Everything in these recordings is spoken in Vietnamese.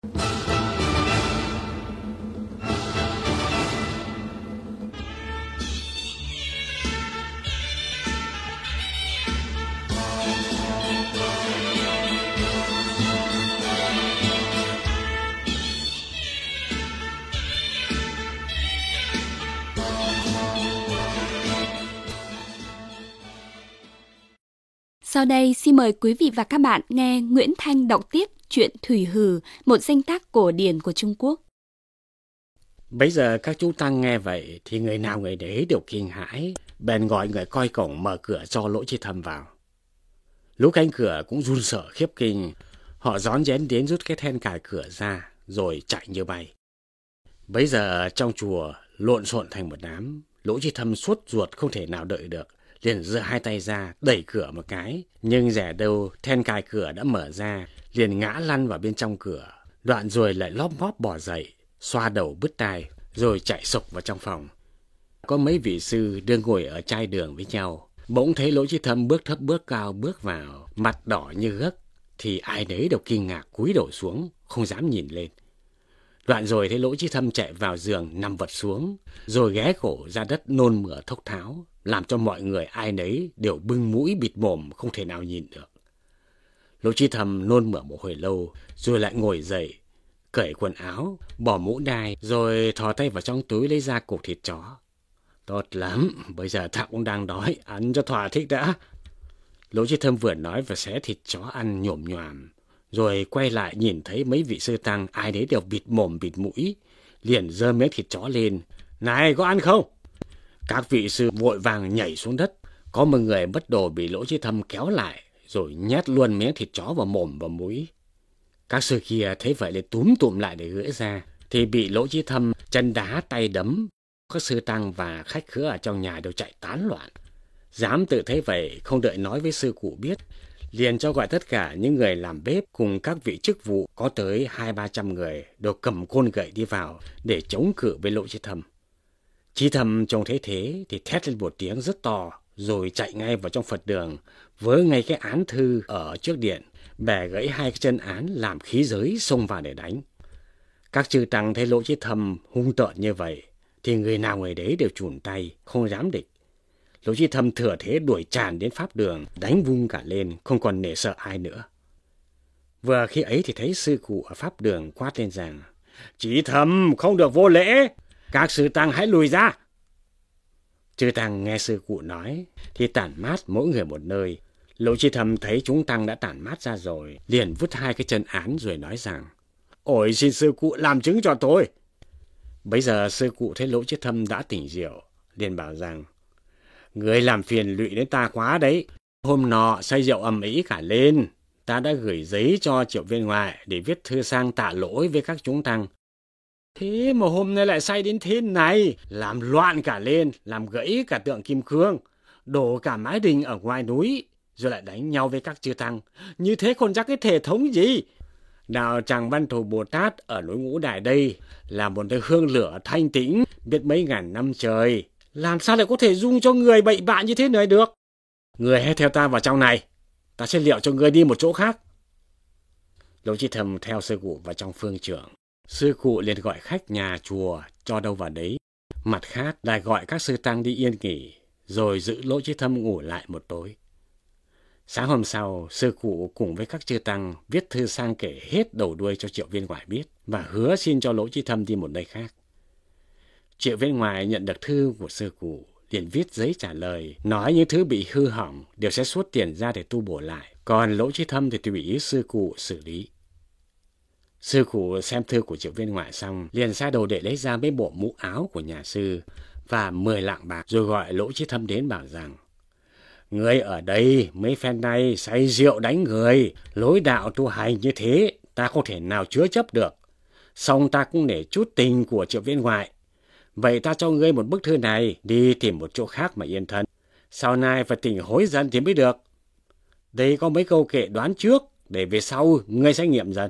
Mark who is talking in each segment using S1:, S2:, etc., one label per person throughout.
S1: Sau đây xin mời quý vị và các bạn nghe Nguyễn Thanh đọc tiếp truyện Thủy Hử, một danh tác cổ điển của Trung Quốc.
S2: Bấy giờ các chú tăng nghe vậy thì người nào người đấy đều kinh hãi, bèn gọi người coi cổng mở cửa cho Lỗ Chi Thâm vào. Lũ canh cửa cũng run sợ khiếp kinh, họ rón rén đến rút cái then cài cửa ra rồi chạy như bay. Bấy giờ trong chùa lộn xộn thành một đám, Lỗ Chi Thâm sốt ruột không thể nào đợi được, liền giơ hai tay ra đẩy cửa một cái, nhưng dè đâu then cài cửa đã mở ra, liền ngã lăn vào bên trong cửa, đoạn rồi lại lóp ngóp bò dậy, xoa đầu bứt tai, rồi chạy sục vào trong phòng. Có mấy vị sư đang ngồi ở chai đường với nhau, bỗng thấy Lỗ Chi Thâm bước thấp bước cao bước vào, mặt đỏ như gấc, thì ai nấy đều kinh ngạc cúi đầu xuống, không dám nhìn lên. Đoạn rồi thấy Lỗ Chi Thâm chạy vào giường nằm vật xuống, rồi ghé cổ ra đất nôn mửa thốc tháo, làm cho mọi người ai nấy đều bưng mũi bịt mồm không thể nào nhìn được. Lỗ Chi Thâm nôn mửa một hồi lâu, rồi lại ngồi dậy, cởi quần áo, bỏ mũ đai, rồi thò tay vào trong túi lấy ra cục thịt chó. Tốt lắm, bây giờ ta cũng đang đói, ăn cho thỏa thích đã. Lỗ Chi Thâm vừa nói và xé thịt chó ăn nhổm nhoàm, rồi quay lại nhìn thấy mấy vị sư tăng ai đấy đều bịt mồm bịt mũi, liền giơ miếng thịt chó lên. Này, có ăn không? Các vị sư vội vàng nhảy xuống đất, có một người bất đồ bị Lỗ Chi Thâm kéo lại, rồi nhét luôn miếng thịt chó vào mồm và mũi. Các sư kia thấy vậy liền túm tụm lại để gỡ ra, thì bị Lỗ Chi Thâm chân đá tay đấm. Các sư tăng và khách khứa ở trong nhà đều chạy tán loạn. Dám tự thấy vậy, không đợi nói với sư cụ biết, liền cho gọi tất cả những người làm bếp cùng các vị chức vụ có tới 200-300 người đều cầm côn gậy đi vào để chống cự với Lỗ Chi Thâm. Chi Thâm trông thấy thế thì thét lên một tiếng rất to, rồi chạy ngay vào trong Phật đường, vớ ngay cái án thư ở trước điện, bẻ gãy hai cái chân án làm khí giới xông vào để đánh. Các chư tăng thấy Lỗ Chi Thâm hung tợn như vậy thì người nào người đấy đều chùn tay, không dám địch. Lỗ Chi Thâm thừa thế đuổi tràn đến pháp đường, đánh vung cả lên, không còn nể sợ ai nữa. Vừa khi ấy thì thấy sư cụ ở pháp đường quát lên rằng: Chi Thâm không được vô lễ, các sư tăng hãy lùi ra. Chư tăng nghe sư cụ nói thì tản mát mỗi người một nơi. Lỗ Chi Thâm thấy chúng tăng đã tản mát ra rồi, liền vứt hai cái chân án rồi nói rằng: Ôi xin sư cụ làm chứng cho tôi. Bấy giờ sư cụ thấy Lỗ Chi Thâm đã tỉnh rượu, liền bảo rằng: Người làm phiền lụy đến ta quá đấy. Hôm nọ say rượu ầm ĩ cả lên, ta đã gửi giấy cho Triệu Viên Ngoại để viết thư sang tạ lỗi với các chúng tăng. Thế mà hôm nay lại say đến thế này, làm loạn cả lên, làm gãy cả tượng kim cương, đổ cả mái đình ở ngoài núi, rồi lại đánh nhau với các chư tăng. Như thế còn chắc cái thể thống gì? Đạo Tràng Văn Thù Bồ Tát ở núi Ngũ Đài đây là một cái hương lửa thanh tĩnh biết mấy ngàn năm trời, làm sao lại có thể dung cho người bậy bạ như thế này được? Người hãy theo ta vào trong này, ta sẽ liệu cho người đi một chỗ khác. Lỗ Chi Thâm theo sư cụ vào trong phương trưởng. Sư cụ liền gọi khách nhà chùa cho đâu vào đấy. Mặt khác lại gọi các sư tăng đi yên nghỉ, rồi giữ Lỗ Chi Thâm ngủ lại một tối. Sáng hôm sau, sư cụ cùng với các chư tăng viết thư sang kể hết đầu đuôi cho Triệu Viên Ngoại biết và hứa xin cho Lỗ Chi Thâm đi một nơi khác. Triệu Viên Ngoại nhận được thư của sư cụ, liền viết giấy trả lời, nói những thứ bị hư hỏng đều sẽ xuất tiền ra để tu bổ lại, còn Lỗ Chi Thâm thì tùy ý sư cụ xử lý. Sư cụ xem thư của Triệu Viên Ngoại xong, liền sai đầu để lấy ra mấy bộ mũ áo của nhà sư và 10 lạng bạc, rồi gọi Lỗ Chi Thâm đến bảo rằng: Người ở đây mấy phen nay say rượu đánh người, lối đạo tu hành như thế ta không thể nào chứa chấp được. Song ta cũng nể chút tình của Triệu Viên Ngoại. Vậy ta cho ngươi một bức thư này, đi tìm một chỗ khác mà yên thân. Sau này phải tỉnh hối dần thì mới được. Đây có mấy câu kệ đoán trước, để về sau ngươi sẽ nghiệm dần.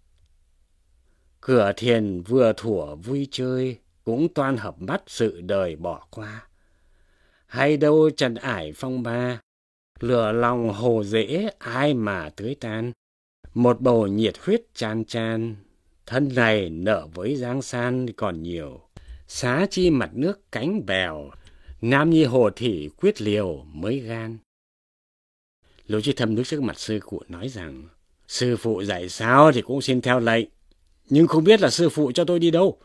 S2: Cửa thiền vừa thủa vui chơi, cũng toan hợp mắt sự đời bỏ qua. Hay đâu trần ải phong ba, lửa lòng hồ dễ ai mà tưới tan. Một bầu nhiệt huyết chan chan, Thân này nợ với giang san còn nhiều, xá chi mặt nước cánh bèo, nam nhi hồ thị quyết liều mới gan. Lỗ Chí Thâm đứng trước mặt sư cụ nói rằng, sư phụ dạy sao thì cũng xin theo lệnh, nhưng không biết là sư phụ cho tôi đi đâu.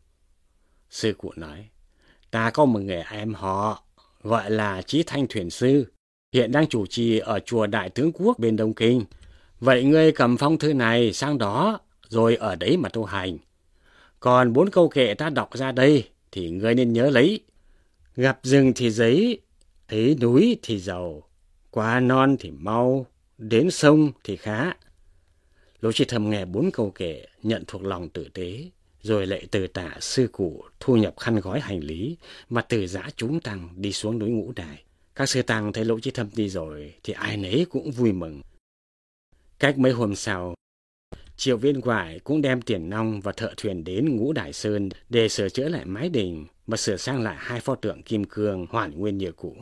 S2: Sư cụ nói, ta có một người em họ, gọi là Chí Thanh thuyền sư, hiện đang chủ trì ở chùa Đại Tướng Quốc bên Đông Kinh. Vậy ngươi cầm phong thư này sang đó, rồi ở đấy mà tu hành. Còn 4 câu kệ ta đọc ra đây, thì ngươi nên nhớ lấy. Gặp rừng thì giấy, thấy núi thì giàu, qua non thì mau, đến sông thì khá. Lỗ Chí Thâm nghe 4 câu kệ, nhận thuộc lòng tử tế, rồi lại từ tạ sư cụ thu nhập khăn gói hành lý, mà từ giã chúng tăng đi xuống núi Ngũ Đài. Các sư tăng thấy Lỗ Chí Thâm đi rồi, thì ai nấy cũng vui mừng. Cách mấy hôm sau, Triệu Viên Quải cũng đem tiền nong và thợ thuyền đến Ngũ Đài Sơn để sửa chữa lại mái đình và sửa sang lại 2 pho tượng kim cương hoàn nguyên như cũ.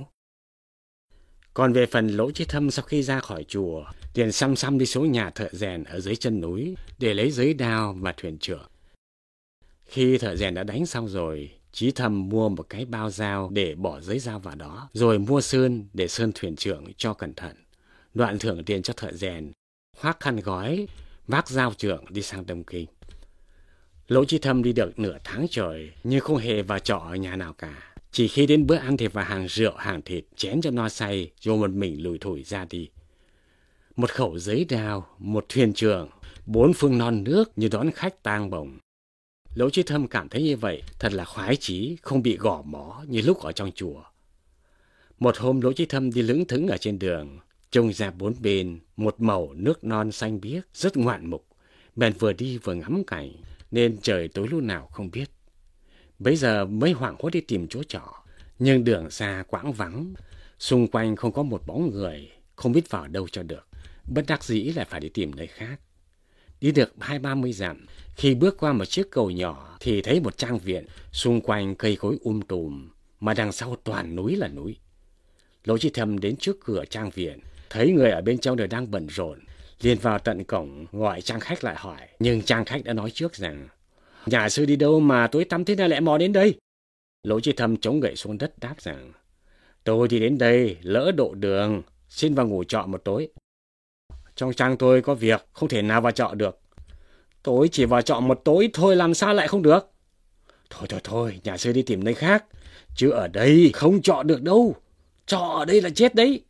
S2: Còn về phần Lỗ Chí Thâm, sau khi ra khỏi chùa, liền xăm xăm đi xuống nhà thợ rèn ở dưới chân núi để lấy giới đao và thuyền trưởng. Khi thợ rèn đã đánh xong rồi, Chí Thâm mua một cái bao dao để bỏ giấy dao vào đó, rồi mua sơn để sơn thuyền trưởng cho cẩn thận. Đoạn thưởng tiền cho thợ rèn, khoác khăn gói, vác dao trưởng đi sang Đông Kinh. Lỗ Chí Thâm đi được nửa tháng trời, nhưng không hề vào trọ ở nhà nào cả. Chỉ khi đến bữa ăn thì vào hàng rượu, hàng thịt, chén cho no say, rồi một mình lủi thủi ra đi. Một khẩu giấy đao, một thuyền trưởng, 4 phương non nước như đón khách tang bồng. Lỗ Chí Thâm cảm thấy như vậy thật là khoái chí, không bị gò mó như lúc ở trong chùa. Một hôm Lỗ Chí Thâm đi lững thững ở trên đường, trông ra 4 bên một màu nước non xanh biếc rất ngoạn mục, bèn vừa đi vừa ngắm cảnh, nên trời tối lúc nào không biết. Bấy giờ mới hoảng hốt đi tìm chỗ trọ, nhưng đường xa quãng vắng, xung quanh không có một bóng người, không biết vào đâu cho được. Bất đắc dĩ lại phải đi tìm nơi khác. Đi được 20-30 dặm, khi bước qua một chiếc cầu nhỏ thì thấy một trang viện, xung quanh cây cối tùm, mà đằng sau toàn núi là núi. Lỗ Chí Thâm đến trước cửa trang viện, thấy người ở bên trong đều đang bận rộn, liền vào tận cổng gọi trang khách lại hỏi, nhưng trang khách đã nói trước rằng, nhà sư đi đâu mà tối tăm thế này lại mò đến đây? Lỗ Chí Thâm chống gậy xuống đất đáp rằng, tôi đi đến đây lỡ độ đường, xin vào ngủ trọ một tối. Trong trang tôi có việc, không thể nào vào trọ được. Tôi chỉ vào trọ một tối thôi, làm sao lại không được? Thôi, nhà sư đi tìm nơi khác, chứ ở đây không trọ được đâu. Trọ ở đây là chết đấy.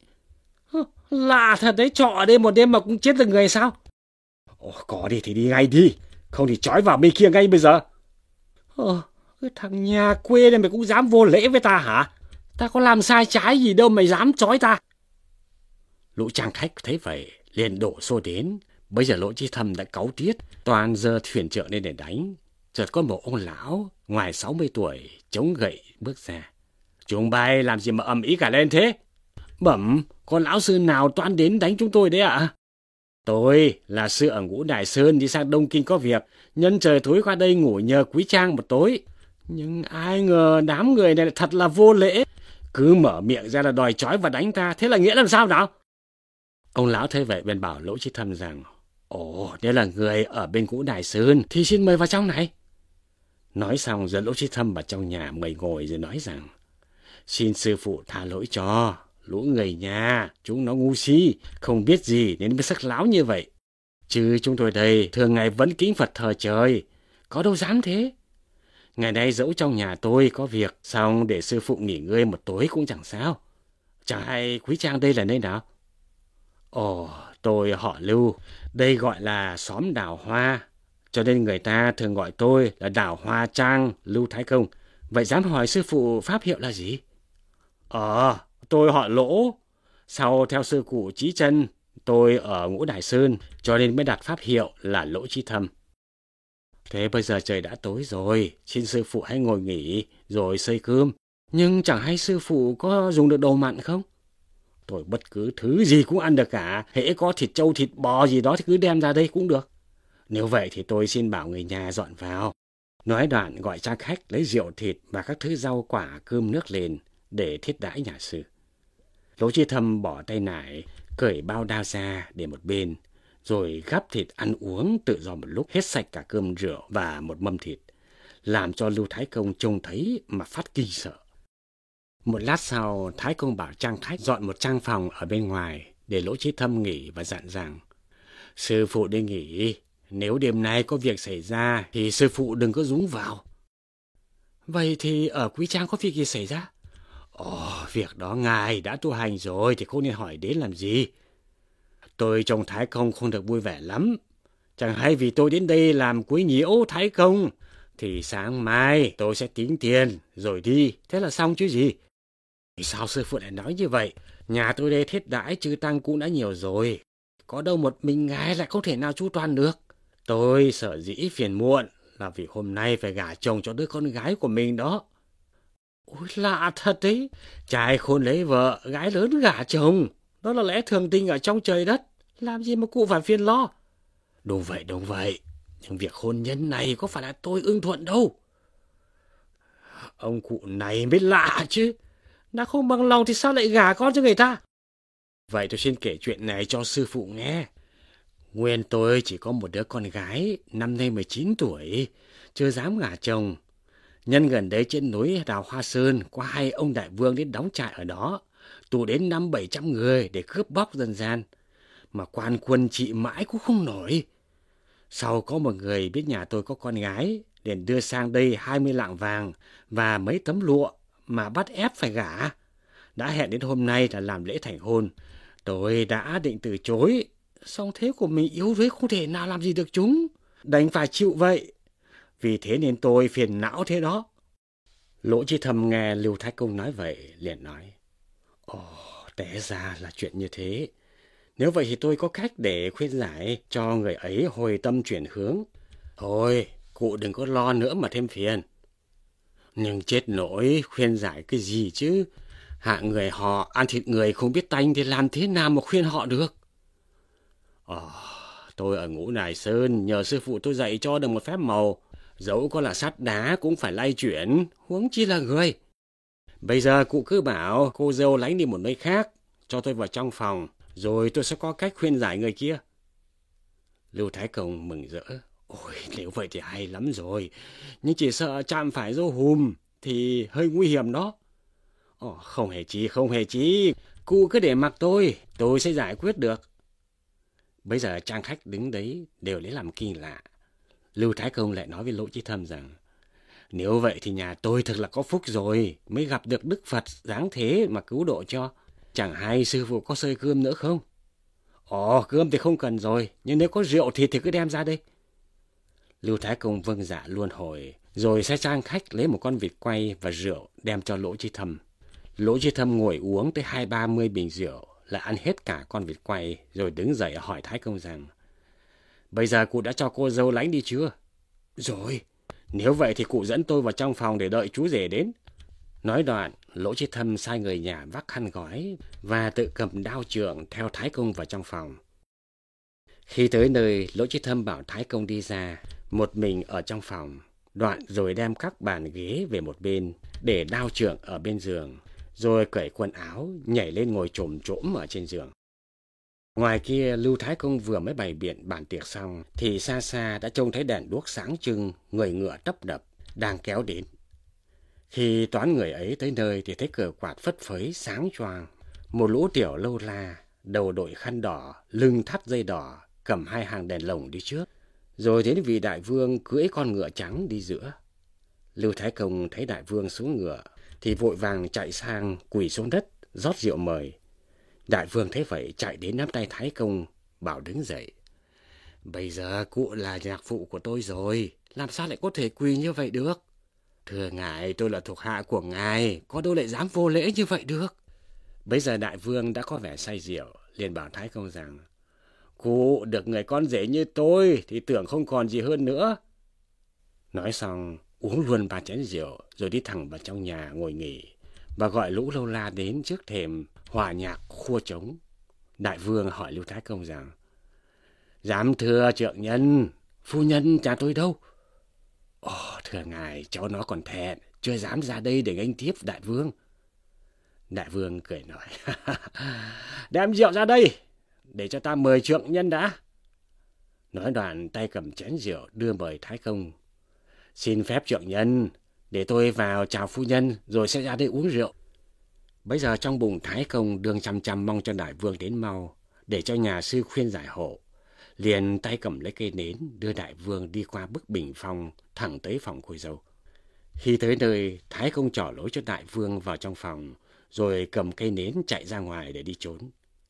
S2: Lạ thật đấy, trọ ở đây một đêm mà cũng chết được người sao? Có đi thì đi ngay đi, không thì trói vào bên kia ngay bây giờ. Cái thằng nhà quê này mày cũng dám vô lễ với ta hả? Ta có làm sai trái gì đâu mày dám trói ta? Lũ trang khách thấy vậy liền đổ xô đến. Bây giờ Lỗ Chí Thâm đã cáu tiết, toàn giơ thuyền trưởng lên để đánh. Chợt có một ông lão ngoài 60 tuổi chống gậy bước ra. Chúng bay làm gì mà ầm ĩ cả lên thế? Bẩm, con lão sư nào toan đến đánh chúng tôi đấy ạ? Tôi là sư ở Ngũ Đài Sơn đi sang Đông Kinh có việc, nhân trời tối qua đây ngủ nhờ quý trang một tối. Nhưng ai ngờ đám người này thật là vô lễ, cứ mở miệng ra là đòi trói và đánh ta, thế là nghĩa làm sao nào? Ông lão thấy vậy bèn bảo Lỗ Chí Thâm rằng, nếu là người ở bên Ngũ Đài Sơn thì xin mời vào trong này. Nói xong dẫn Lỗ Chí Thâm vào trong nhà mời ngồi rồi nói rằng, xin sư phụ tha lỗi cho, lũ người nhà chúng nó ngu si, không biết gì nên mới sắc láo như vậy. Chứ chúng tôi đây thường ngày vẫn kính Phật thờ trời, có đâu dám thế. Ngày nay dẫu trong nhà tôi có việc, xong để sư phụ nghỉ ngơi một tối cũng chẳng sao. Chẳng hay quý trang đây là nơi nào? Tôi họ Lưu, đây gọi là xóm Đào Hoa, cho nên người ta thường gọi tôi là Đào Hoa Trang Lưu Thái Công. Vậy dám hỏi sư phụ pháp hiệu là gì? Tôi họ Lỗ, sau theo sư cụ Chí Chân, tôi ở Ngũ Đài Sơn, cho nên mới đặt pháp hiệu là Lỗ Chí Thâm. Thế bây giờ trời đã tối rồi, xin sư phụ hãy ngồi nghỉ rồi xơi cơm. Nhưng chẳng hay sư phụ có dùng được đồ mặn không? Tôi bất cứ thứ gì cũng ăn được cả, hễ có thịt trâu thịt bò gì đó thì cứ đem ra đây cũng được. Nếu vậy thì tôi xin bảo người nhà dọn vào. Nói đoạn gọi trang khách lấy rượu thịt và các thứ rau quả cơm nước lên để thiết đãi nhà sư. Lỗ Chí Thâm bỏ tay nải, cởi bao đao ra để một bên, rồi gắp thịt ăn uống tự do một lúc, hết sạch cả cơm rượu và một mâm thịt, làm cho Lưu Thái Công trông thấy mà phát kinh sợ. Một lát sau, Thái Công bảo trang khách dọn một trang phòng ở bên ngoài để Lỗ Chí Thâm nghỉ và dặn rằng: sư phụ đi nghỉ, nếu đêm nay có việc xảy ra thì sư phụ đừng có dúng vào. Vậy thì ở Quý Trang có việc gì xảy ra? Việc đó ngài đã tu hành rồi thì không nên hỏi đến làm gì. Tôi trông Thái Công không được vui vẻ lắm. Chẳng hay vì tôi đến đây làm quấy nhiễu Thái Công thì sáng mai tôi sẽ tính tiền rồi đi, thế là xong chứ gì. Sao sư phụ lại nói như vậy? Nhà tôi đây thiết đãi chư tăng cũng đã nhiều rồi, có đâu một mình ngài lại không thể nào chu toàn được. Tôi sợ dĩ phiền muộn là vì hôm nay phải gả chồng cho đứa con gái của mình đó. Ôi lạ thật đấy, trai khôn lấy vợ, gái lớn gả chồng, đó là lẽ thường tình ở trong trời đất, làm gì mà cụ phải phiền lo. Đúng vậy, nhưng việc hôn nhân này có phải là tôi ưng thuận đâu. Ông cụ này mới lạ chứ, đã không bằng lòng thì sao lại gả con cho người ta? Vậy tôi xin kể chuyện này cho sư phụ nghe. Nguyên tôi chỉ có một đứa con gái, năm nay 19 tuổi, chưa dám gả chồng. Nhân gần đấy trên núi Đào Hoa Sơn có hai ông đại vương đến đóng trại ở đó, tụ đến 500-700 người để cướp bóc dân gian, mà quan quân trị mãi cũng không nổi. Sau có một người biết nhà tôi có con gái, liền đưa sang đây 20 lạng vàng và mấy tấm lụa mà bắt ép phải gả. Đã hẹn đến hôm nay là làm lễ thành hôn. Tôi đã định từ chối, song thế của mình yếu đuối không thể nào làm gì được chúng, đành phải chịu vậy. Vì thế nên tôi phiền não thế đó. Lỗ Chí Thâm nghe Lưu Thái Công nói vậy, liền nói: té ra là chuyện như thế. Nếu vậy thì tôi có cách để khuyên giải cho người ấy hồi tâm chuyển hướng. Thôi, cụ đừng có lo nữa mà thêm phiền. Nhưng chết nỗi, khuyên giải cái gì chứ? Hạng người họ ăn thịt người không biết tanh thì làm thế nào mà khuyên họ được? Tôi ở Ngũ Nài Sơn nhờ sư phụ tôi dạy cho được một phép màu. Dẫu có là sắt đá cũng phải lay chuyển, huống chi là người. Bây giờ cụ cứ bảo cô dâu lánh đi một nơi khác, cho tôi vào trong phòng, rồi tôi sẽ có cách khuyên giải người kia. Lưu Thái Công mừng rỡ: ôi, nếu vậy thì hay lắm rồi, nhưng chỉ sợ chạm phải dâu hùm thì hơi nguy hiểm đó. Không hề chi, cụ cứ để mặc tôi sẽ giải quyết được. Bây giờ trang khách đứng đấy đều lấy làm kỳ lạ. Lưu Thái Công lại nói với Lỗ Chí Thâm rằng: nếu vậy thì nhà tôi thật là có phúc rồi, mới gặp được Đức Phật dáng thế mà cứu độ cho. Chẳng hay sư phụ có xơi cơm nữa không? Cơm thì không cần rồi, nhưng nếu có rượu thì cứ đem ra đây. Lưu Thái Công vâng dạ luôn hồi, rồi sai trang khách lấy một con vịt quay và rượu đem cho Lỗ Chí Thâm. Lỗ Chí Thâm ngồi uống tới 20-30 bình rượu, là ăn hết cả con vịt quay, rồi đứng dậy hỏi Thái Công rằng: bây giờ cụ đã cho cô dâu lánh đi chưa? Rồi, nếu vậy thì cụ dẫn tôi vào trong phòng để đợi chú rể đến. Nói đoạn, Lỗ Chí Thâm sai người nhà vác khăn gói và tự cầm đao chưởng theo Thái Công vào trong phòng. Khi tới nơi, Lỗ Chí Thâm bảo Thái Công đi ra, một mình ở trong phòng. Đoạn rồi đem các bàn ghế về một bên, để đao chưởng ở bên giường, rồi cởi quần áo, nhảy lên ngồi chồm chỗm ở trên giường. Ngoài kia, Lưu Thái Công vừa mới bày biện bàn tiệc xong, thì xa xa đã trông thấy đèn đuốc sáng trưng, người ngựa tấp đập, đang kéo đến. Khi toán người ấy tới nơi thì thấy cờ quạt phất phới sáng choang, một lũ tiểu lâu la, đầu đội khăn đỏ, lưng thắt dây đỏ, cầm hai hàng đèn lồng đi trước, rồi đến vị đại vương cưỡi con ngựa trắng đi giữa. Lưu Thái Công thấy đại vương xuống ngựa thì vội vàng chạy sang quỳ xuống đất rót rượu mời. Đại vương thấy vậy chạy đến nắm tay Thái Công, bảo đứng dậy: bây giờ cụ là nhạc phụ của tôi rồi, làm sao lại có thể quỳ như vậy được? Thưa ngài, tôi là thuộc hạ của ngài, có đâu lại dám vô lễ như vậy được? Bây giờ đại vương đã có vẻ say rượu, liền bảo Thái Công rằng: cụ được người con rể như tôi thì tưởng không còn gì hơn nữa. Nói xong uống luôn 3 chén rượu, rồi đi thẳng vào trong nhà ngồi nghỉ, và gọi lũ lâu la đến trước thềm hòa nhạc khua trống. Đại vương hỏi Lưu Thái Công rằng: dám thưa trượng nhân, phu nhân nhà tôi đâu? Thưa ngài, cháu nó còn thẹn, chưa dám ra đây để nghênh tiếp đại vương. Đại vương cười nói: đem rượu ra đây, để cho ta mời trượng nhân đã. Nói đoạn tay cầm chén rượu đưa mời Thái Công. Xin phép trượng nhân, để tôi vào chào phu nhân rồi sẽ ra đây uống rượu. Bấy giờ trong bụng Thái Công đương chăm chăm mong cho đại vương đến mau, để cho nhà sư khuyên giải hộ. Liền tay cầm lấy cây nến đưa đại vương đi qua bức bình phong thẳng tới phòng cô dâu. Khi tới nơi, Thái Công trỏ lối cho đại vương vào trong phòng, rồi cầm cây nến chạy ra ngoài để đi trốn.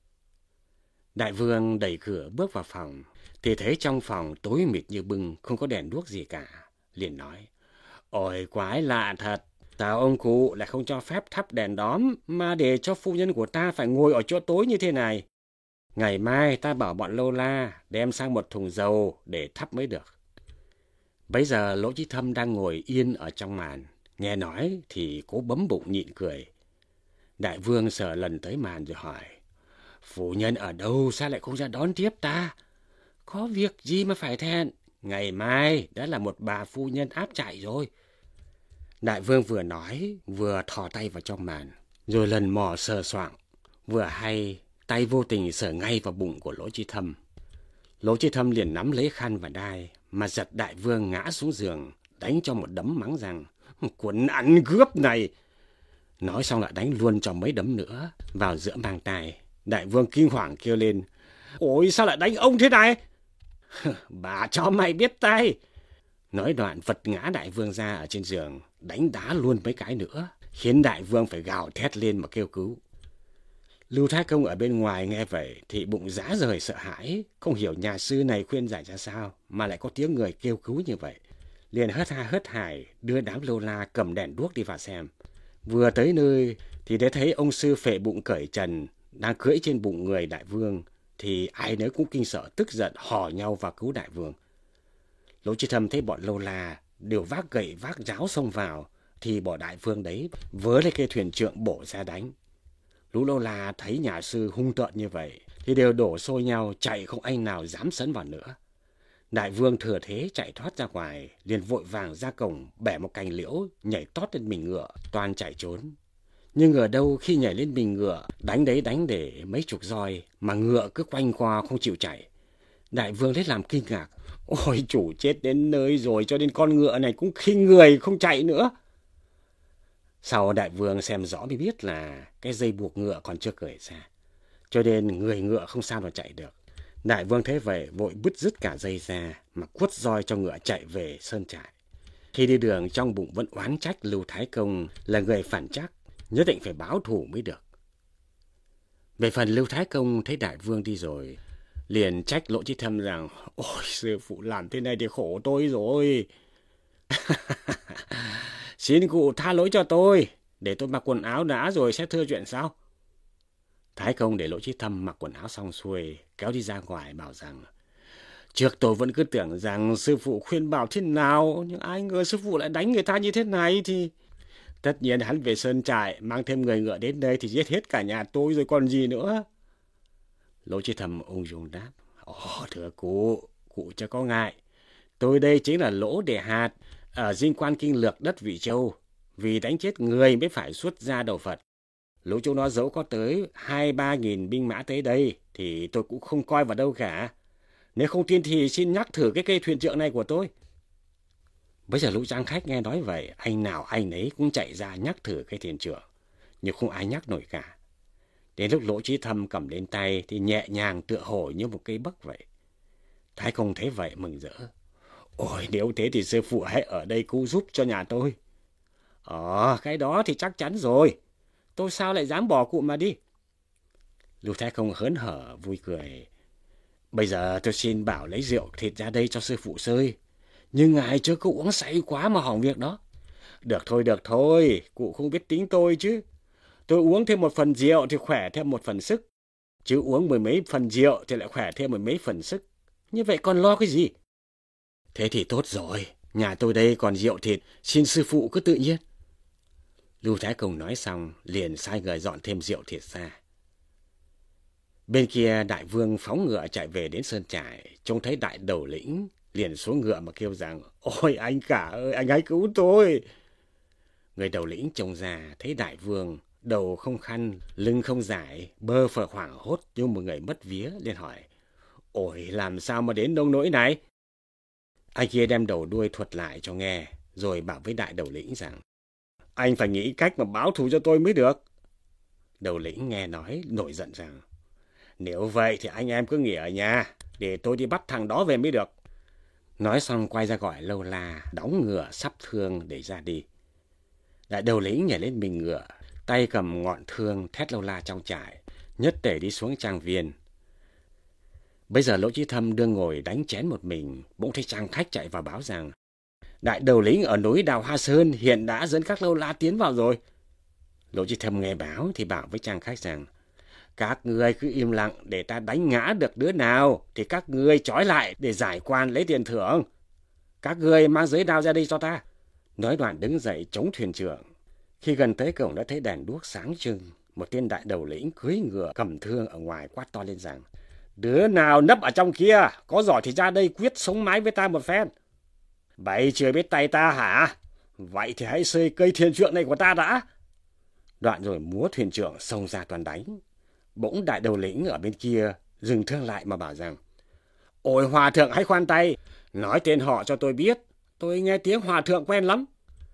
S2: Đại vương đẩy cửa bước vào phòng, thì thấy trong phòng tối mịt như bưng, không có đèn đuốc gì cả. Liền nói, ôi quái lạ thật, sao ông cụ lại không cho phép thắp đèn đóm, mà để cho phu nhân của ta phải ngồi ở chỗ tối như thế này. Ngày mai ta bảo bọn lâu la đem sang một thùng dầu để thắp mới được. Bấy giờ Lỗ Chí Thâm đang ngồi yên ở trong màn, nghe nói thì cố bấm bụng nhịn cười. Đại vương sờ lần tới màn rồi hỏi, phu nhân ở đâu sao lại không ra đón tiếp ta? Có việc gì mà phải thẹn, ngày mai đã là một bà phu nhân áp trại rồi. Đại vương vừa nói vừa thò tay vào trong màn, rồi lần mò sờ soạng, vừa hay tay vô tình sờ ngay vào bụng của Lỗ Chí Thâm. Lỗ Chí Thâm liền nắm lấy khăn và đai mà giật đại vương ngã xuống giường, đánh cho một đấm mắng rằng, quần ăn cướp này. Nói xong lại đánh luôn cho mấy đấm nữa vào giữa mang tai. Đại vương kinh hoàng kêu lên, ôi sao lại đánh ông thế này? Bà cho mày biết tay. Nói đoạn vật ngã đại vương ra ở trên giường, đánh đá luôn mấy cái nữa, khiến đại vương phải gào thét lên mà kêu cứu. Lưu Thái Công ở bên ngoài nghe vậy thì bụng rã rời sợ hãi, không hiểu nhà sư này khuyên giải ra sao mà lại có tiếng người kêu cứu như vậy. Liền hớt ha hớt hải đưa đám lâu la cầm đèn đuốc đi vào xem. Vừa tới nơi thì để thấy ông sư phệ bụng cởi trần đang cưỡi trên bụng người đại vương, thì ai nấy cũng kinh sợ tức giận hò nhau vào cứu đại vương. Lỗ Chí Thâm thấy bọn lâu la đều vác gậy vác giáo xông vào, thì bỏ đại vương đấy vớ lấy cây thuyền trượng bổ ra đánh. Lũ lâu la thấy nhà sư hung tợn như vậy thì đều đổ xô nhau chạy, không anh nào dám sấn vào nữa. Đại vương thừa thế chạy thoát ra ngoài, liền vội vàng ra cổng bẻ một cành liễu nhảy tót lên mình ngựa toan chạy trốn. Nhưng ở đâu khi nhảy lên mình ngựa, đánh đấy đánh để mấy chục roi mà ngựa cứ quanh qua không chịu chạy. Đại vương lấy làm kinh ngạc, ôi chủ chết đến nơi rồi cho nên con ngựa này cũng khinh người không chạy nữa. Sau đại vương xem rõ mới biết là cái dây buộc ngựa còn chưa cởi ra, cho nên người ngựa không sao mà chạy được. Đại vương thế vậy vội bứt rứt cả dây ra mà quất roi cho ngựa chạy về sơn trại. Khi đi đường trong bụng vẫn oán trách Lưu Thái Công là người phản trắc, nhất định phải báo thù mới được. Về phần Lưu Thái Công thấy đại vương đi rồi, liền trách Lỗ Chí Thâm rằng, ôi sư phụ làm thế này thì khổ tôi rồi. Xin cụ tha lỗi cho tôi, để tôi mặc quần áo đã rồi sẽ thưa chuyện sau. Thái Công để Lỗ Chí Thâm mặc quần áo xong xuôi, kéo đi ra ngoài bảo rằng, trước tôi vẫn cứ tưởng rằng sư phụ khuyên bảo thế nào, nhưng ai ngờ sư phụ lại đánh người ta như thế này thì... Tất nhiên hắn về sơn trại, mang thêm người ngựa đến đây thì giết hết cả nhà tôi rồi còn gì nữa. Lỗ Chí Thâm ung dung đáp, thưa cụ cho có ngại. Tôi đây chính là Lỗ Đề Hạt, ở dinh quan kinh lược đất Vị Châu. Vì đánh chết người mới phải xuất ra đầu Phật. Lũ chúng nó dẫu có tới 2-3 nghìn binh mã tới đây thì tôi cũng không coi vào đâu cả. Nếu không tin thì xin nhắc thử cái cây thuyền trượng này của tôi. Bây giờ lũ giang khách nghe nói vậy, anh nào anh ấy cũng chạy ra nhắc thử cây thuyền trượng, nhưng không ai nhắc nổi cả. Đến lúc Lỗ Chí Thâm cầm lên tay thì nhẹ nhàng tựa hồ như một cây bấc vậy. Thái Công thấy vậy mừng rỡ, ôi nếu thế thì sư phụ hãy ở đây cứu giúp cho nhà tôi. Cái đó thì chắc chắn rồi, tôi sao lại dám bỏ cụ mà đi. Lưu Thái Công hớn hở vui cười, bây giờ tôi xin bảo lấy rượu thịt ra đây cho sư phụ sơi, nhưng ngài chưa có uống say quá mà hỏng việc đó. Được thôi, cụ không biết tính tôi chứ. Tôi uống thêm một phần rượu thì khỏe thêm một phần sức, chứ uống mười mấy phần rượu thì lại khỏe thêm mười mấy phần sức. Như vậy còn lo cái gì? Thế thì tốt rồi, nhà tôi đây còn rượu thịt, xin sư phụ cứ tự nhiên. Lưu Thái Công nói xong, liền sai người dọn thêm rượu thịt ra. Bên kia đại vương phóng ngựa chạy về đến sơn trại, trông thấy đại đầu lĩnh, liền xuống ngựa mà kêu rằng, ôi anh cả ơi, anh hãy cứu tôi. Người đầu lĩnh trông ra, thấy đại vương, đầu không khăn, lưng không giải, bơ phờ hoảng hốt như một người mất vía, liền hỏi, Ôi, làm sao mà đến nông nỗi này? Anh kia đem đầu đuôi thuật lại cho nghe, rồi bảo với đại đầu lĩnh rằng, anh phải nghĩ cách mà báo thù cho tôi mới được. Đầu lĩnh nghe nói nổi giận rằng, nếu vậy thì anh em cứ nghỉ ở nhà, để tôi đi bắt thằng đó về mới được. Nói xong quay ra gọi Lâu La, đóng ngựa sắp thương để ra đi. Đại đầu lĩnh nhảy lên mình ngựa, tay cầm ngọn thương thét Lâu La trong trại, nhất tể đi xuống trang viên. Bây giờ Lỗ Chí Thâm đương ngồi đánh chén một mình, bỗng thấy Trang Khách chạy vào báo rằng, đại đầu lĩnh ở núi Đào Hoa Sơn hiện đã dẫn các Lâu La tiến vào rồi. Lỗ Chí Thâm nghe báo thì bảo với Trang Khách rằng, các ngươi cứ im lặng, để ta đánh ngã được đứa nào thì các ngươi trói lại để giải quan lấy tiền thưởng. Các ngươi mang giấy đao ra đây cho ta. Nói đoạn đứng dậy chống thuyền trưởng. Khi gần tới cổng đã thấy đèn đuốc sáng trưng. Một tên đại đầu lĩnh cưỡi ngựa cầm thương ở ngoài quát to lên rằng, đứa nào nấp ở trong kia, có giỏi thì ra đây quyết sống mái với ta một phen. Bày chưa biết tay ta hả? Vậy thì hãy xơi cây thuyền trưởng này của ta đã. Đoạn rồi múa thuyền trưởng xông ra toàn đánh. Bỗng đại đầu lĩnh ở bên kia dừng thương lại mà bảo rằng, ôi hòa thượng hãy khoan tay, nói tên họ cho tôi biết, tôi nghe tiếng hòa thượng quen lắm.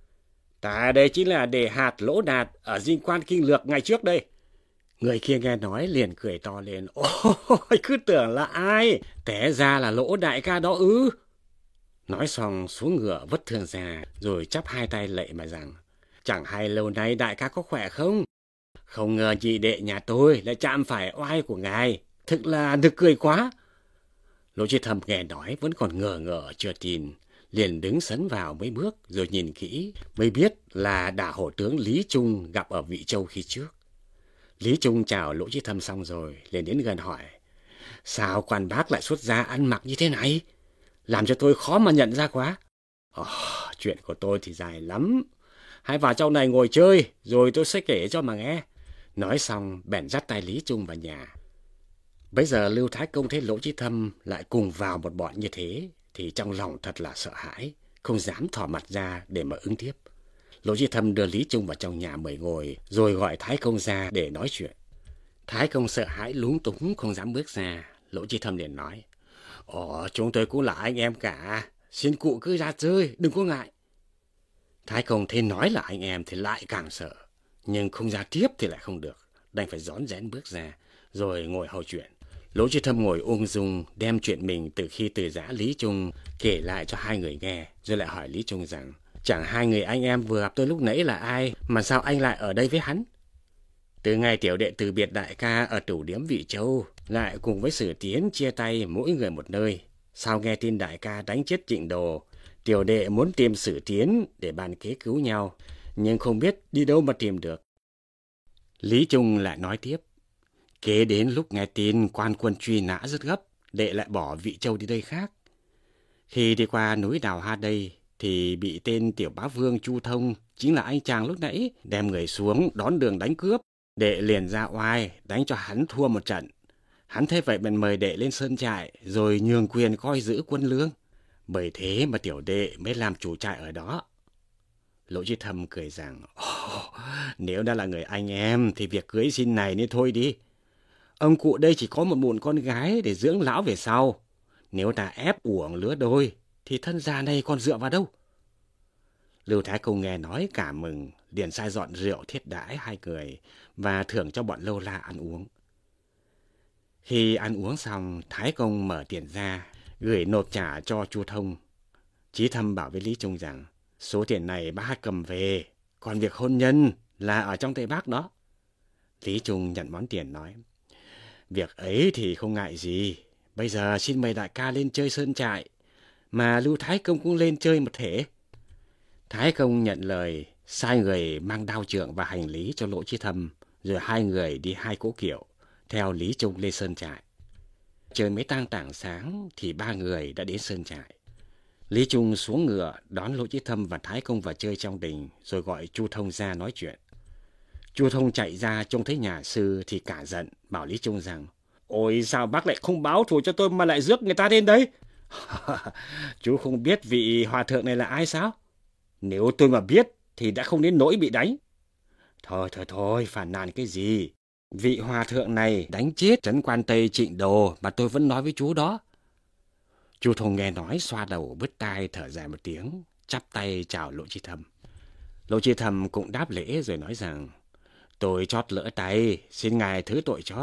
S2: Ta đây chính là Đề Hạt Lỗ Đạt ở Dinh Quan Kinh Lược ngày trước đây. Người kia nghe nói liền cười to lên, ôi cứ tưởng là ai, té ra là Lỗ đại ca đó ư. Nói xong xuống ngựa vứt thương ra, rồi chắp hai tay lạy mà rằng, chẳng hay lâu nay đại ca có khỏe không? Không ngờ chị đệ nhà tôi lại chạm phải oai của ngài, thực là nực cười quá. Lỗ Chí Thâm nghe nói vẫn còn ngờ ngợ chưa tin, liền đứng sấn vào mấy bước rồi nhìn kỹ mới biết là đả hổ tướng Lý Trung gặp ở Vị Châu khi trước. Lý Trung chào Lỗ Chí Thâm xong rồi liền đến gần hỏi, sao quan bác lại xuất gia ăn mặc như thế này, làm cho tôi khó mà nhận ra quá. Chuyện của tôi thì dài lắm, hãy vào trong này ngồi chơi rồi tôi sẽ kể cho mà nghe. Nói xong bèn dắt tay Lý Trung vào nhà. Bây giờ Lưu Thái Công thấy Lỗ Chí Thâm lại cùng vào một bọn như thế thì trong lòng thật là sợ hãi, không dám thò mặt ra để mà ứng tiếp. Lỗ Chí Thâm đưa Lý Trung vào trong nhà mời ngồi, rồi gọi Thái Công ra để nói chuyện. Thái Công sợ hãi lúng túng không dám bước ra. Lỗ Chí Thâm liền nói, chúng tôi cũng là anh em cả, xin cụ cứ ra chơi, đừng có ngại. Thái Công thấy nói là anh em thì lại càng sợ, nhưng không ra tiếp thì lại không được, đành phải rón rén bước ra, rồi ngồi hầu chuyện. Lỗ Chí Thâm ngồi ung dung đem chuyện mình từ khi từ giã Lý Trung kể lại cho hai người nghe, rồi lại hỏi Lý Trung rằng, chẳng hai người anh em vừa gặp tôi lúc nãy là ai, mà sao anh lại ở đây với hắn? Từ ngày tiểu đệ từ biệt đại ca ở tửu điếm Vị Châu, lại cùng với Sử Tiến chia tay mỗi người một nơi. Sau nghe tin đại ca đánh chết Trịnh Đồ, tiểu đệ muốn tìm Sử Tiến để bàn kế cứu nhau, nhưng không biết đi đâu mà tìm được. Lý Trung lại nói tiếp, kế đến lúc nghe tin quan quân truy nã rất gấp, đệ lại bỏ Vị Châu đi đây khác. Khi đi qua núi Đào Ha đây, thì bị tên tiểu bá vương Chu Thông, chính là anh chàng lúc nãy, đem người xuống đón đường đánh cướp. Đệ liền ra oai, đánh cho hắn thua một trận. Hắn thấy vậy bèn mời đệ lên sơn trại, rồi nhường quyền coi giữ quân lương. Bởi thế mà tiểu đệ mới làm chủ trại ở đó. Lỗ Chí Thâm cười rằng, nếu đã là người anh em thì việc cưới xin này nên thôi đi. Ông cụ đây chỉ có một mụn con gái để dưỡng lão về sau. Nếu ta ép uổng lứa đôi thì thân già này còn dựa vào đâu. Lưu Thái Công nghe nói cả mừng, liền sai dọn rượu thiết đãi hai người và thưởng cho bọn Lâu La ăn uống. Khi ăn uống xong, Thái Công mở tiền ra, gửi nộp trả cho Chu Thông. Chí Thâm bảo với Lý Trung rằng, số tiền này bác cầm về, còn việc hôn nhân là ở trong tay bác đó. Lý Trung nhận món tiền nói, việc ấy thì không ngại gì, bây giờ xin mời đại ca lên chơi sơn trại, mà Lưu Thái Công cũng lên chơi một thể. Thái Công nhận lời, sai người mang đao trượng và hành lý cho Lỗ Chí Thâm, rồi hai người đi hai cỗ kiệu, theo Lý Trung lên sơn trại. Trời mới tang tảng sáng thì ba người đã đến sơn trại. Lý Trung xuống ngựa đón Lỗ Chí Thâm và Thái Công vào chơi trong đình, rồi gọi Chu Thông ra nói chuyện. Chu Thông chạy ra trông thấy nhà sư thì cả giận, bảo Lý Trung rằng, ôi sao bác lại không báo thù cho tôi mà lại rước người ta đến đấy? Chú không biết vị hòa thượng này là ai sao? Nếu tôi mà biết thì đã không đến nỗi bị đánh. Thôi, phàn nàn cái gì? Vị hòa thượng này đánh chết trấn quan Tây Trịnh Đồ mà tôi vẫn nói với chú đó. Chu Thông nghe nói xoa đầu bứt tai thở dài một tiếng, chắp tay chào Lộ Chi Thâm. Lộ Chi Thâm cũng đáp lễ rồi nói rằng, tôi chót lỡ tay, xin ngài thứ tội cho.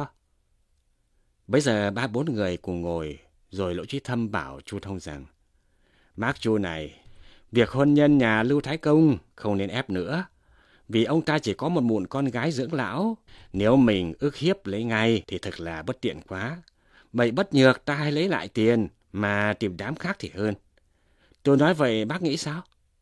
S2: Bây giờ 3-4 người cùng ngồi, rồi Lộ Chi Thâm bảo Chu Thông rằng, bác Chu này, việc hôn nhân nhà Lưu Thái Công không nên ép nữa, vì ông ta chỉ có một mụn con gái dưỡng lão. Nếu mình ức hiếp lấy ngay thì thật là bất tiện quá. Vậy bất nhược ta hay lấy lại tiền mà tìm đám khác thì hơn. Tôi nói vậy bác nghĩ sao?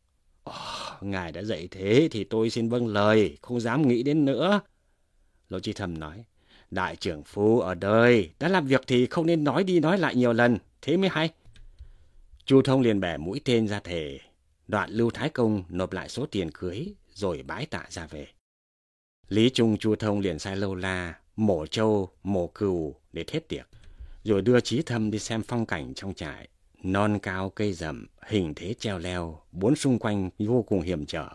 S2: Ngài đã dạy thế thì tôi xin vâng lời, không dám nghĩ đến nữa. Lộ Chi Thâm nói, đại trưởng phu ở đời, đã làm việc thì không nên nói đi nói lại nhiều lần, thế mới hay. Chu Thông liền bẻ mũi tên ra thề, đoạn Lưu Thái Công nộp lại số tiền cưới, rồi bái tạ ra về. Lý Trung Chu Thông liền sai Lâu La mổ trâu, mổ cừu để thết tiệc, rồi đưa Chí Thâm đi xem phong cảnh trong trại. Non cao cây rậm, hình thế treo leo, bốn xung quanh vô cùng hiểm trở.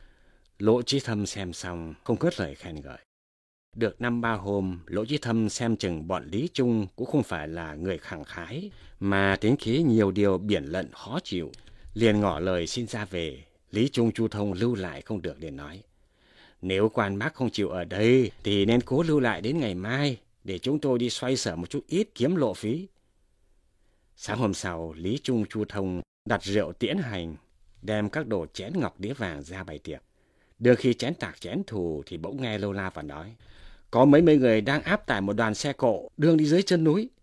S2: Lỗ Chí Thâm xem xong, không cất lời khen ngợi. Được 5-3 hôm, Lỗ Chí Thâm xem chừng bọn Lý Trung cũng không phải là người khẳng khái, mà tính khí nhiều điều biển lận khó chịu. Liền ngỏ lời xin ra về. Lý Trung Chu Thông lưu lại không được để nói, nếu quan bác không chịu ở đây thì nên cố lưu lại đến ngày mai, để chúng tôi đi xoay sở một chút ít kiếm lộ phí. Sáng hôm sau, Lý Trung Chu Thông đặt rượu tiễn hành, đem các đồ chén ngọc đĩa vàng ra bày tiệc. Đưa khi chén tạc chén thù thì bỗng nghe Lâu La và nói, có mấy người đang áp tải một đoàn xe cộ đương đi dưới chân núi.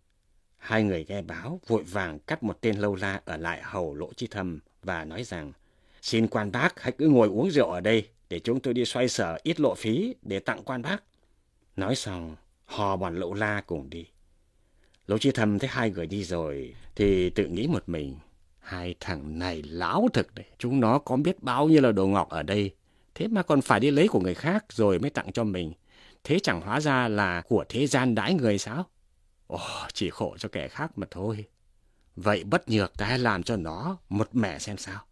S2: Hai người nghe báo vội vàng cắt một tên Lâu La ở lại hầu Lỗ Chí Thâm và nói rằng, xin quan bác hãy cứ ngồi uống rượu ở đây, để chúng tôi đi xoay sở ít lộ phí để tặng quan bác. Nói xong, hò bọn Lâu La cùng đi. Lỗ Chí Thâm thấy hai người đi rồi thì tự nghĩ một mình, hai thằng này láo thực đấy, chúng nó có biết bao nhiêu là đồ ngọc ở đây, thế mà còn phải đi lấy của người khác rồi mới tặng cho mình. Thế chẳng hóa ra là của thế gian đãi người sao? Chỉ khổ cho kẻ khác mà thôi. Vậy bất nhược ta làm cho nó một mẻ xem sao.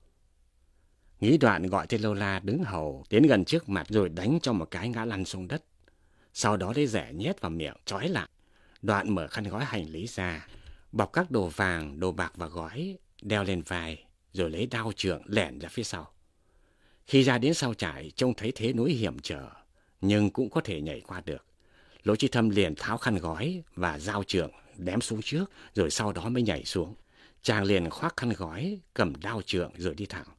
S2: Nghĩ đoạn gọi tên Lâu La đứng hầu đến gần trước mặt rồi đánh cho một cái ngã lăn xuống đất. Sau đó lấy rẻ nhét vào miệng trói lại. Đoạn mở khăn gói hành lý ra, bọc các đồ vàng, đồ bạc vào gói, đeo lên vai, rồi lấy đao trượng lẻn ra phía sau. Khi ra đến sau trại, trông thấy thế núi hiểm trở, nhưng cũng có thể nhảy qua được. Lỗ Chí Thâm liền tháo khăn gói và dao trượng ném xuống trước, rồi sau đó mới nhảy xuống. Chàng liền khoác khăn gói, cầm đao trượng rồi đi thẳng.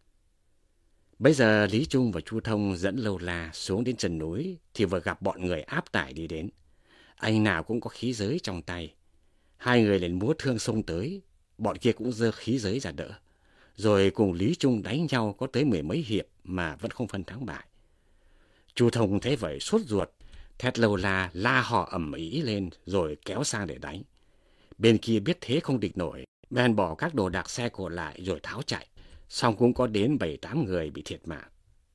S2: Bây giờ Lý Trung và Chu Thông dẫn Lâu La xuống đến chân núi thì vừa gặp bọn người áp tải đi đến. Anh nào cũng có khí giới trong tay. Hai người liền múa thương xông tới, bọn kia cũng giơ khí giới ra đỡ. Rồi cùng Lý Trung đánh nhau có tới 10 mấy hiệp mà vẫn không phân thắng bại. Chu Thông thấy vậy sốt ruột, thét Lâu La la hò ầm ĩ lên rồi kéo sang để đánh. Bên kia biết thế không địch nổi, bèn bỏ các đồ đạc xe cộ lại rồi tháo chạy. Xong cũng có đến 7-8 người bị thiệt mạng.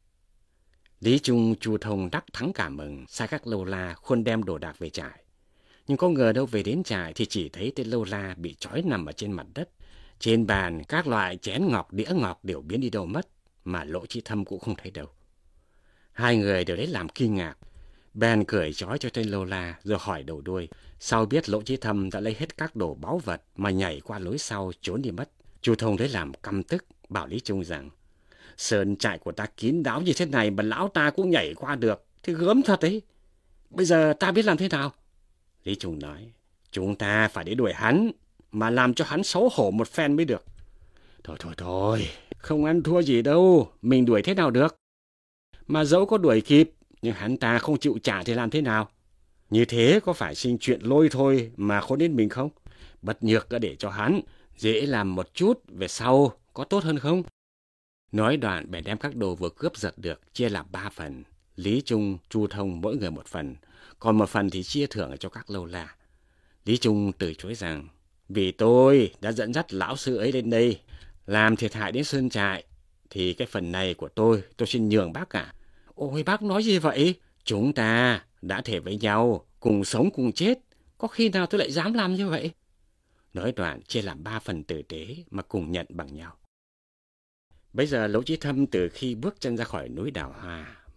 S2: Lý Trung Chu Thông đắc thắng cả mừng, sai các Lâu La khuân đem đồ đạc về trại. Nhưng có ngờ đâu về đến trại thì chỉ thấy tên Lâu La bị trói nằm ở trên mặt đất. Trên bàn các loại chén ngọc đĩa ngọc đều biến đi đâu mất, mà Lỗ Chí Thâm cũng không thấy đâu. Hai người đều lấy làm kinh ngạc, bèn cởi trói cho tên Lâu La rồi hỏi đầu đuôi. Sau biết Lỗ Chí Thâm đã lấy hết các đồ báu vật mà nhảy qua lối sau trốn đi mất. Chu Thông lấy làm căm tức, bảo Lý Trung rằng, sơn trại của ta kín đáo như thế này mà lão ta cũng nhảy qua được, thì gớm thật đấy. Bây giờ ta biết làm thế nào? Lý Trung nói, chúng ta phải đi đuổi hắn, mà làm cho hắn xấu hổ một phen mới được. Thôi, không ăn thua gì đâu, mình đuổi thế nào được. Mà dẫu có đuổi kịp, nhưng hắn ta không chịu trả thì làm thế nào? Như thế có phải sinh chuyện lôi thôi mà khốn đến mình không? Bất nhược đã để cho hắn, dễ làm một chút, về sau có tốt hơn không? Nói đoạn bèn đem các đồ vừa cướp giật được chia làm 3 phần. Lý Trung, Chu Thông mỗi người một phần, còn một phần thì chia thưởng cho các Lâu La. Lý Trung từ chối rằng, vì tôi đã dẫn dắt lão sư ấy lên đây, làm thiệt hại đến sơn trại, thì cái phần này của tôi xin nhường bác cả. Ôi bác nói gì vậy? Chúng ta đã thề với nhau, cùng sống cùng chết, có khi nào tôi lại dám làm như vậy? Nói đoạn chia làm 3 phần tử tế mà cùng nhận bằng nhau. Bây giờ Lỗ Chí Thâm từ khi bước chân ra khỏi núi Đào Hoa,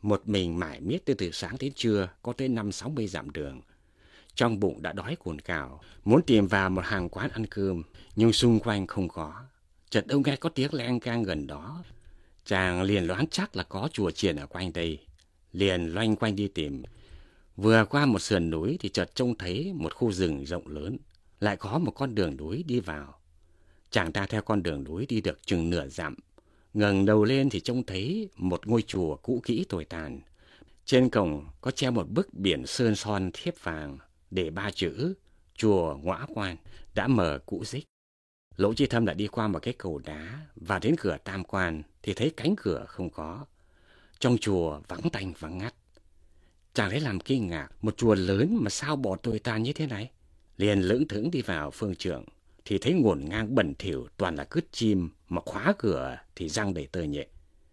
S2: một mình mải miết từ sáng đến trưa, có tới 50-60 dặm đường. Trong bụng đã đói cồn cào, muốn tìm vào một hàng quán ăn cơm, nhưng xung quanh không có. Chợt ông nghe có tiếng leng keng gần đó. Chàng liền đoán chắc là có chùa chiền ở quanh đây. Liền loanh quanh đi tìm. Vừa qua một sườn núi thì chợt trông thấy một khu rừng rộng lớn. Lại có một con đường núi đi vào. Chàng ta theo con đường núi đi được chừng nửa dặm. Ngẩng đầu lên thì trông thấy một ngôi chùa cũ kỹ tồi tàn. Trên cổng có treo một bức biển sơn son thiếp vàng để 3 chữ chùa Ngõa Quan đã mờ cũ rích. Lỗ Chi Thâm đã đi qua một cái cầu đá và đến cửa tam quan thì thấy cánh cửa không có. Trong chùa vắng tanh vắng ngắt. Chàng lấy làm kinh ngạc, một chùa lớn mà sao bỏ tồi tàn như thế này. Liền lững thững đi vào phương trưởng thì thấy ngổn ngang bẩn thỉu toàn là cứt chim, mà khóa cửa thì răng đầy tơ nhện.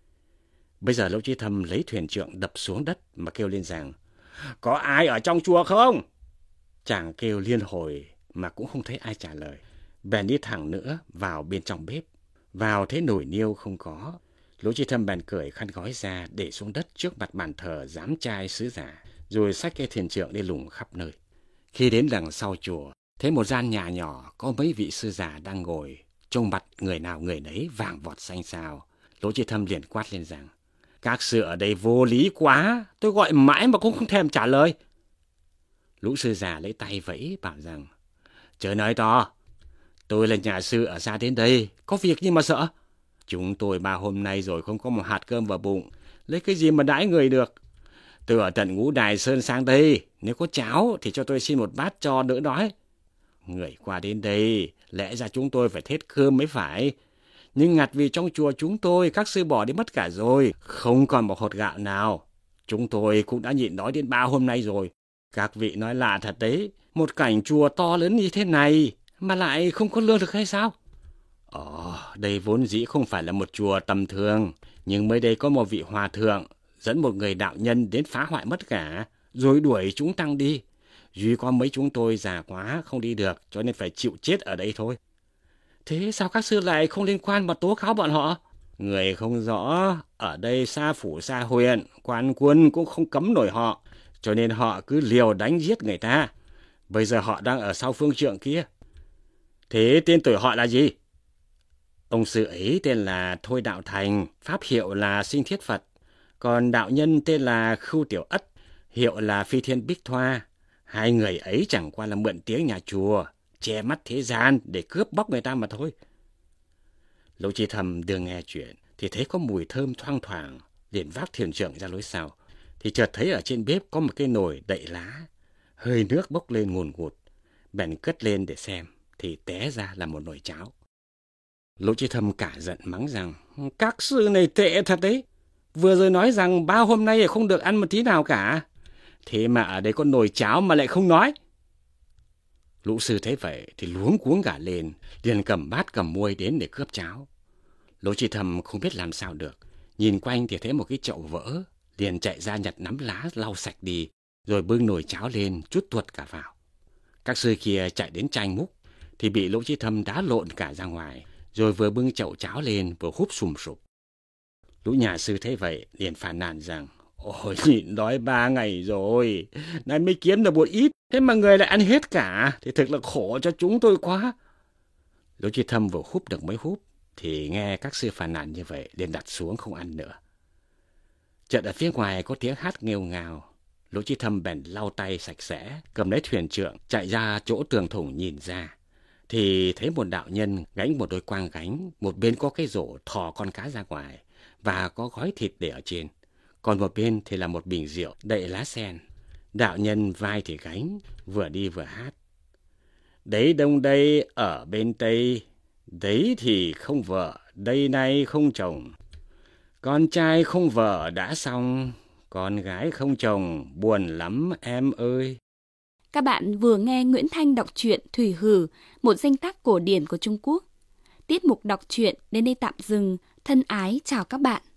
S2: Bây giờ Lỗ Chi Thâm lấy thuyền trượng đập xuống đất mà kêu lên rằng: "Có ai ở trong chùa không?" Chàng kêu liên hồi mà cũng không thấy ai trả lời. Bèn đi thẳng nữa vào bên trong bếp. Vào thấy nồi niêu không có. Lỗ Chi Thâm bèn cởi khăn gói ra để xuống đất trước mặt bàn thờ giám trai sứ giả, rồi xách cây thuyền trượng đi lùng khắp nơi. Khi đến đằng sau chùa, thấy một gian nhà nhỏ có mấy vị sư giả đang ngồi, trông mặt người nào người nấy vàng vọt xanh xao. Lỗ Chi Thâm liền quát lên rằng: "Các sư ở đây vô lý quá, tôi gọi mãi mà cũng không thèm trả lời." Lũ sư già lấy tay vẫy bảo rằng: "Chớ nói to, tôi là nhà sư ở xa đến đây, có việc gì mà sợ? Chúng tôi 3 hôm nay rồi không có một hạt cơm vào bụng, lấy cái gì mà đãi người được? Tôi ở tận Ngũ Đài Sơn sang đây, nếu có cháo thì cho tôi xin một bát cho đỡ đói. Người qua đến đây, lẽ ra chúng tôi phải thết cơm mới phải. Nhưng ngặt vì trong chùa chúng tôi các sư bỏ đi mất cả rồi, không còn một hột gạo nào. Chúng tôi cũng đã nhịn đói đến 3 hôm nay rồi. Các vị nói lạ thật đấy, một cảnh chùa to lớn như thế này mà lại không có lương thực hay sao?" Đây vốn dĩ không phải là một chùa tầm thường, nhưng mới đây có một vị hòa thượng dẫn một người đạo nhân đến phá hoại mất cả, rồi đuổi chúng tăng đi. Duy có mấy chúng tôi già quá không đi được, cho nên phải chịu chết ở đây thôi. Thế sao các sư lại không liên quan mà tố cáo bọn họ? Người không rõ, ở đây xa phủ xa huyện, quan quân cũng không cấm nổi họ, cho nên họ cứ liều đánh giết người ta. Bây giờ họ đang ở sau phương trượng kia. Thế tên tuổi họ là gì? Ông sư ấy tên là Thôi Đạo Thành, pháp hiệu là Sinh Thiết Phật. Còn đạo nhân tên là Khưu Tiểu Ất, hiệu là Phi Thiên Bích Thoa. Hai người ấy chẳng qua là mượn tiếng nhà chùa, che mắt thế gian để cướp bóc người ta mà thôi. Lỗ Chi Thâm đưa nghe chuyện thì thấy có mùi thơm thoang thoảng, liền vác thuyền trưởng ra lối sau. Thì chợt thấy ở trên bếp có một cái nồi đậy lá, hơi nước bốc lên ngùn ngụt. Bèn cất lên để xem thì té ra là một nồi cháo. Lỗ Chi Thâm cả giận mắng rằng: "Các sư này tệ thật đấy, vừa rồi nói rằng 3 hôm nay không được ăn một tí nào cả, thế mà ở đây có nồi cháo mà lại không nói." Lũ sư thấy vậy thì luống cuống cả lên, liền cầm bát cầm muôi đến để cướp cháo. Lỗ Chi Thâm không biết làm sao được, nhìn quanh thì thấy một cái chậu vỡ, liền chạy ra nhặt nắm lá lau sạch đi, rồi bưng nồi cháo lên trút tuột cả vào. Các sư kia chạy đến tranh múc thì bị Lỗ Chi Thâm đá lộn cả ra ngoài, rồi vừa bưng chậu cháo lên vừa húp sùm sụp. Lũ nhà sư thấy vậy liền phàn nàn rằng: "Ôi, nhịn đói 3 ngày rồi, nay mới kiếm được một ít, thế mà người lại ăn hết cả, thì thực là khổ cho chúng tôi quá." Lỗ Chi Thâm vừa húp được mấy húp thì nghe các sư phàn nàn như vậy liền đặt xuống không ăn nữa. Chợt ở phía ngoài có tiếng hát nghêu ngào. Lỗ Chi Thâm bèn lau tay sạch sẽ, cầm lấy thuyền trượng chạy ra chỗ tường thủng nhìn ra, thì thấy một đạo nhân gánh một đôi quang gánh, một bên có cái rổ thò con cá ra ngoài và có gói thịt để ở trên, còn một bên thì là một bình rượu đậy lá sen. Đạo nhân vai thì gánh, vừa đi vừa hát: "Đấy đông đây ở bên Tây, đấy thì không vợ, đây nay không chồng. Con trai không vợ đã xong, con gái không chồng, buồn lắm em ơi."
S1: Các bạn vừa nghe Nguyễn Thanh đọc truyện Thủy Hử, một danh tác cổ điển của Trung Quốc. Tiết mục đọc truyện đến đây tạm dừng. Thân ái chào các bạn.